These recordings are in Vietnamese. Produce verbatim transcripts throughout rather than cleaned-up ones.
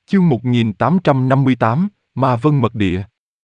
Chương một nghìn tám trăm năm mươi tám, Ma Vân Mật Địa.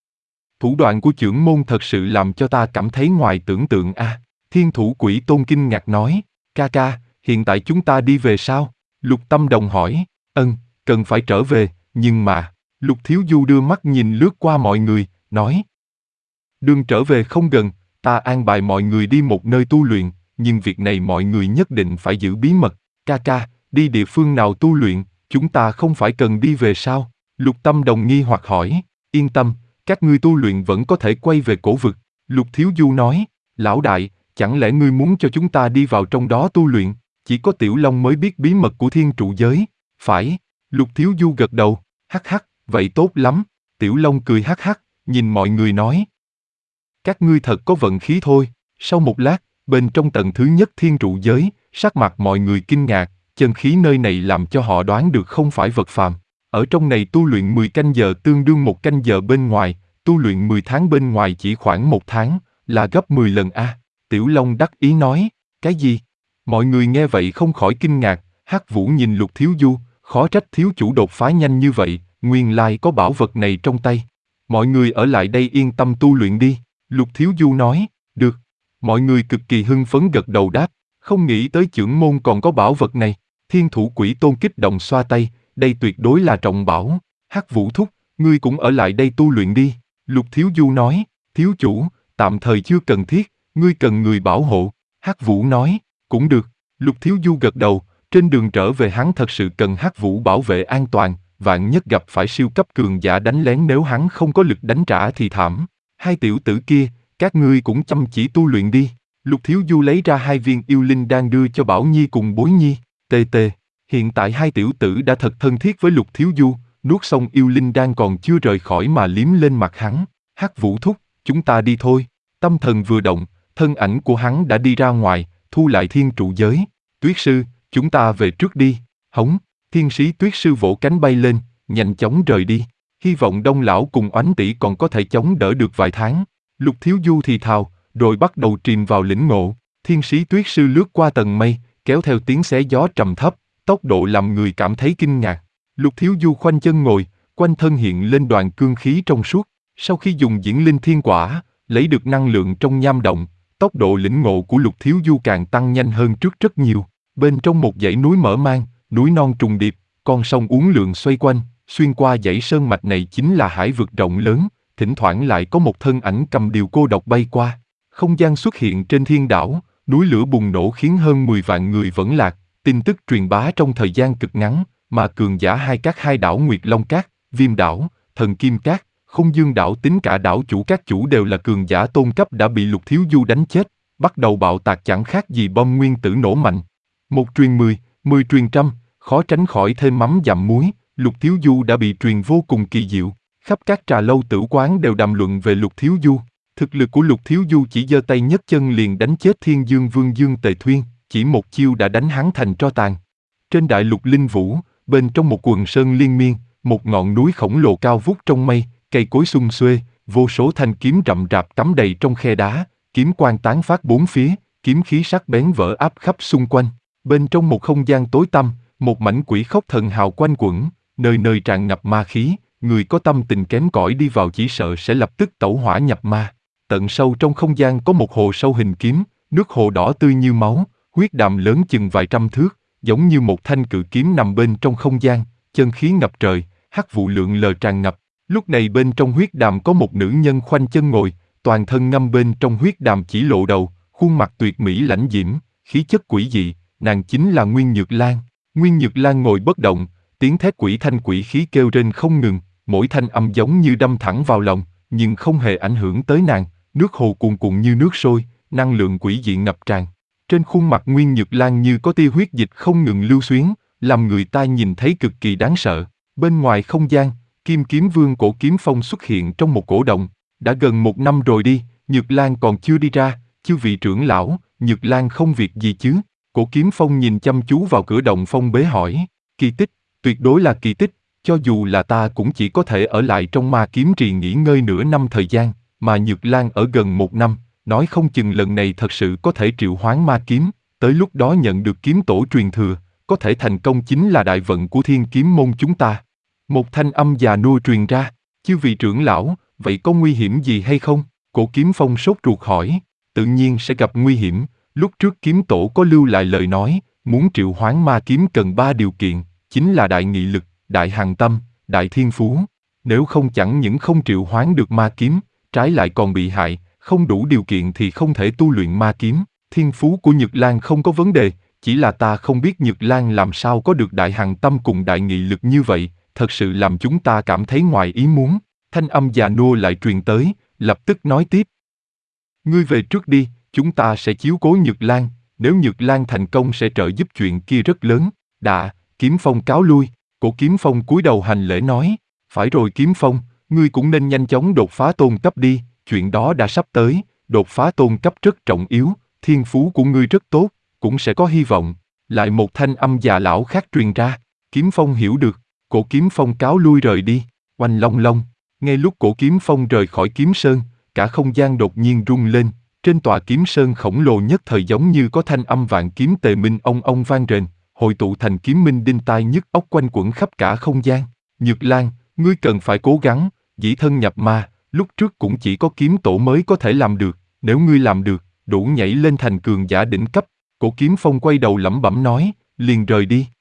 Thủ đoạn của chưởng môn thật sự làm cho ta cảm thấy ngoài tưởng tượng a. À. Thiên thủ quỷ tôn kinh ngạc nói, ca ca, hiện tại chúng ta đi về sao? Lục Tâm Đồng hỏi, ân, cần phải trở về, nhưng mà, Lục Thiếu Du đưa mắt nhìn lướt qua mọi người, nói. Đường trở về không gần, ta an bài mọi người đi một nơi tu luyện, nhưng việc này mọi người nhất định phải giữ bí mật, ca ca, đi địa phương nào tu luyện? Chúng ta không phải cần đi về sao? Lục Tâm Đồng nghi hoặc hỏi, yên tâm, các ngươi tu luyện vẫn có thể quay về cổ vực. Lục Thiếu Du nói, lão đại, chẳng lẽ ngươi muốn cho chúng ta đi vào trong đó tu luyện? Chỉ có Tiểu Long mới biết bí mật của thiên trụ giới. Phải, Lục Thiếu Du gật đầu, hắc hắc, vậy tốt lắm. Tiểu Long cười hắc hắc, nhìn mọi người nói. Các ngươi thật có vận khí thôi. Sau một lát, bên trong tầng thứ nhất thiên trụ giới, sắc mặt mọi người kinh ngạc. Chân khí nơi này làm cho họ đoán được không phải vật phàm. Ở trong này tu luyện mười canh giờ tương đương một canh giờ bên ngoài, tu luyện mười tháng bên ngoài chỉ khoảng một tháng, là gấp mười lần a. À. Tiểu Long đắc ý nói, cái gì? Mọi người nghe vậy không khỏi kinh ngạc, Hắc Vũ nhìn Lục Thiếu Du, khó trách thiếu chủ đột phá nhanh như vậy, nguyên lai có bảo vật này trong tay. Mọi người ở lại đây yên tâm tu luyện đi, Lục Thiếu Du nói, được. Mọi người cực kỳ hưng phấn gật đầu đáp, không nghĩ tới chưởng môn còn có bảo vật này. Thiên thủ quỷ tôn kích động xoa tay, đây tuyệt đối là trọng bảo. Hắc Vũ thúc, ngươi cũng ở lại đây tu luyện đi. Lục Thiếu Du nói, thiếu chủ, tạm thời chưa cần thiết, ngươi cần người bảo hộ. Hắc Vũ nói, cũng được. Lục Thiếu Du gật đầu, trên đường trở về hắn thật sự cần Hắc Vũ bảo vệ an toàn, vạn nhất gặp phải siêu cấp cường giả đánh lén nếu hắn không có lực đánh trả thì thảm. Hai tiểu tử kia, các ngươi cũng chăm chỉ tu luyện đi. Lục Thiếu Du lấy ra hai viên yêu linh đan đưa cho Bảo Nhi cùng Bối Nhi. Tê tê, hiện tại hai tiểu tử đã thật thân thiết với Lục Thiếu Du, nuốt xong yêu linh đan còn chưa rời khỏi mà liếm lên mặt hắn. Hắc Vũ thúc, chúng ta đi thôi. Tâm thần vừa động, thân ảnh của hắn đã đi ra ngoài, thu lại thiên trụ giới. Tuyết sư, chúng ta về trước đi. Hống, thiên sĩ Tuyết sư vỗ cánh bay lên, nhanh chóng rời đi. Hy vọng Đông lão cùng Oánh tỷ còn có thể chống đỡ được vài tháng. Lục Thiếu Du thì thào, rồi bắt đầu chìm vào lĩnh ngộ. Thiên sĩ Tuyết sư lướt qua tầng mây, kéo theo tiếng xé gió trầm thấp, tốc độ làm người cảm thấy kinh ngạc. Lục Thiếu Du khoanh chân ngồi, quanh thân hiện lên đoàn cương khí trong suốt. Sau khi dùng diễn linh thiên quả, lấy được năng lượng trong nham động, tốc độ lĩnh ngộ của Lục Thiếu Du càng tăng nhanh hơn trước rất nhiều. Bên trong một dãy núi mở mang, núi non trùng điệp, con sông uốn lượn xoay quanh, xuyên qua dãy sơn mạch này chính là hải vực rộng lớn, thỉnh thoảng lại có một thân ảnh cầm điều cô độc bay qua. Không gian xuất hiện trên thiên đảo, núi lửa bùng nổ khiến hơn mười vạn người vẫn lạc, tin tức truyền bá trong thời gian cực ngắn, mà cường giả hai các hai đảo Nguyệt Long Cát, Viêm đảo, Thần Kim Cát, Không Dương đảo tính cả đảo chủ các chủ đều là cường giả tôn cấp đã bị Lục Thiếu Du đánh chết, bắt đầu bạo tạc chẳng khác gì bom nguyên tử nổ mạnh. Một truyền mười, mười truyền trăm, khó tránh khỏi thêm mắm dặm muối, Lục Thiếu Du đã bị truyền vô cùng kỳ diệu, khắp các trà lâu tử quán đều đàm luận về Lục Thiếu Du. Thực lực của Lục Thiếu Du chỉ giơ tay nhấc chân liền đánh chết Thiên Dương Vương Dương Tề Thuyên, chỉ một chiêu đã đánh hắn thành tro tàn. Trên đại lục Linh Vũ, bên trong một quần sơn liên miên, một ngọn núi khổng lồ cao vút trong mây, cây cối sum xuê, vô số thanh kiếm rậm rạp cắm đầy trong khe đá, kiếm quang tán phát bốn phía, kiếm khí sắc bén vỡ áp khắp xung quanh. Bên trong một không gian tối tăm, một mảnh quỷ khốc thần hào quanh quẩn, nơi nơi tràn ngập ma khí, người có tâm tình kém cỏi đi vào chỉ sợ sẽ lập tức tẩu hỏa nhập ma. Tận sâu trong không gian có một hồ sâu hình kiếm, nước hồ đỏ tươi như máu, huyết đàm lớn chừng vài trăm thước, giống như một thanh cự kiếm nằm bên trong không gian, chân khí ngập trời, hắc vụ lượn lờ tràn ngập. Lúc này bên trong huyết đàm có một nữ nhân khoanh chân ngồi, toàn thân ngâm bên trong huyết đàm chỉ lộ đầu, khuôn mặt tuyệt mỹ lãnh diễm, khí chất quỷ dị, nàng chính là Nguyên Nhược Lan. Nguyên Nhược Lan ngồi bất động, tiếng thét quỷ thanh quỷ khí kêu rên không ngừng, mỗi thanh âm giống như đâm thẳng vào lòng, nhưng không hề ảnh hưởng tới nàng. Nước hồ cuồn cuộn như nước sôi, năng lượng quỷ dị ngập tràn. Trên khuôn mặt Nguyên Nhược Lan như có tia huyết dịch không ngừng lưu xuyến, làm người ta nhìn thấy cực kỳ đáng sợ. Bên ngoài không gian, Kim Kiếm Vương Cổ Kiếm Phong xuất hiện trong một cổ động. Đã gần một năm rồi đi, Nhược Lan còn chưa đi ra, chư vị trưởng lão, Nhược Lan không việc gì chứ? Cổ Kiếm Phong nhìn chăm chú vào cửa động phong bế hỏi. Kỳ tích, tuyệt đối là kỳ tích, cho dù là ta cũng chỉ có thể ở lại trong Ma Kiếm Trì nghỉ ngơi nửa năm thời gian. Mà Nhược Lan ở gần một năm, nói không chừng lần này thật sự có thể triệu hoán ma kiếm, tới lúc đó nhận được kiếm tổ truyền thừa, có thể thành công chính là đại vận của Thiên Kiếm môn chúng ta. Một thanh âm già nua truyền ra, chư vị trưởng lão, vậy có nguy hiểm gì hay không? Cổ Kiếm Phong sốt ruột hỏi, tự nhiên sẽ gặp nguy hiểm, lúc trước kiếm tổ có lưu lại lời nói, muốn triệu hoán ma kiếm cần ba điều kiện, chính là đại nghị lực, đại hàn tâm, đại thiên phú. Nếu không chẳng những không triệu hoán được ma kiếm, trái lại còn bị hại, không đủ điều kiện thì không thể tu luyện ma kiếm. Thiên phú của Nhược Lan không có vấn đề, chỉ là ta không biết Nhược Lan làm sao có được đại hàn tâm cùng đại nghị lực như vậy, thật sự làm chúng ta cảm thấy ngoài ý muốn. Thanh âm già nua lại truyền tới, lập tức nói tiếp. Ngươi về trước đi, chúng ta sẽ chiếu cố Nhược Lan, nếu Nhược Lan thành công sẽ trợ giúp chuyện kia rất lớn. Đạ, Kiếm Phong cáo lui, Cổ Kiếm Phong cúi đầu hành lễ nói, phải rồi Kiếm Phong, ngươi cũng nên nhanh chóng đột phá tôn cấp đi, chuyện đó đã sắp tới, đột phá tôn cấp rất trọng yếu, thiên phú của ngươi rất tốt, cũng sẽ có hy vọng. Lại một thanh âm già lão khác truyền ra, Kiếm Phong hiểu được, Cổ Kiếm Phong cáo lui rời đi, oanh long long, ngay lúc Cổ Kiếm Phong rời khỏi Kiếm Sơn, cả không gian đột nhiên rung lên, trên tòa Kiếm Sơn khổng lồ nhất thời giống như có thanh âm vạn kiếm tề minh ong ong vang rền, hội tụ thành kiếm minh đinh tai nhức óc quanh quẩn khắp cả không gian. Nhược Lan, ngươi cần phải cố gắng, dĩ thân nhập ma, lúc trước cũng chỉ có kiếm tổ mới có thể làm được, nếu ngươi làm được, đủ nhảy lên thành cường giả đỉnh cấp. Cổ Kiếm Phong quay đầu lẩm bẩm nói, liền rời đi.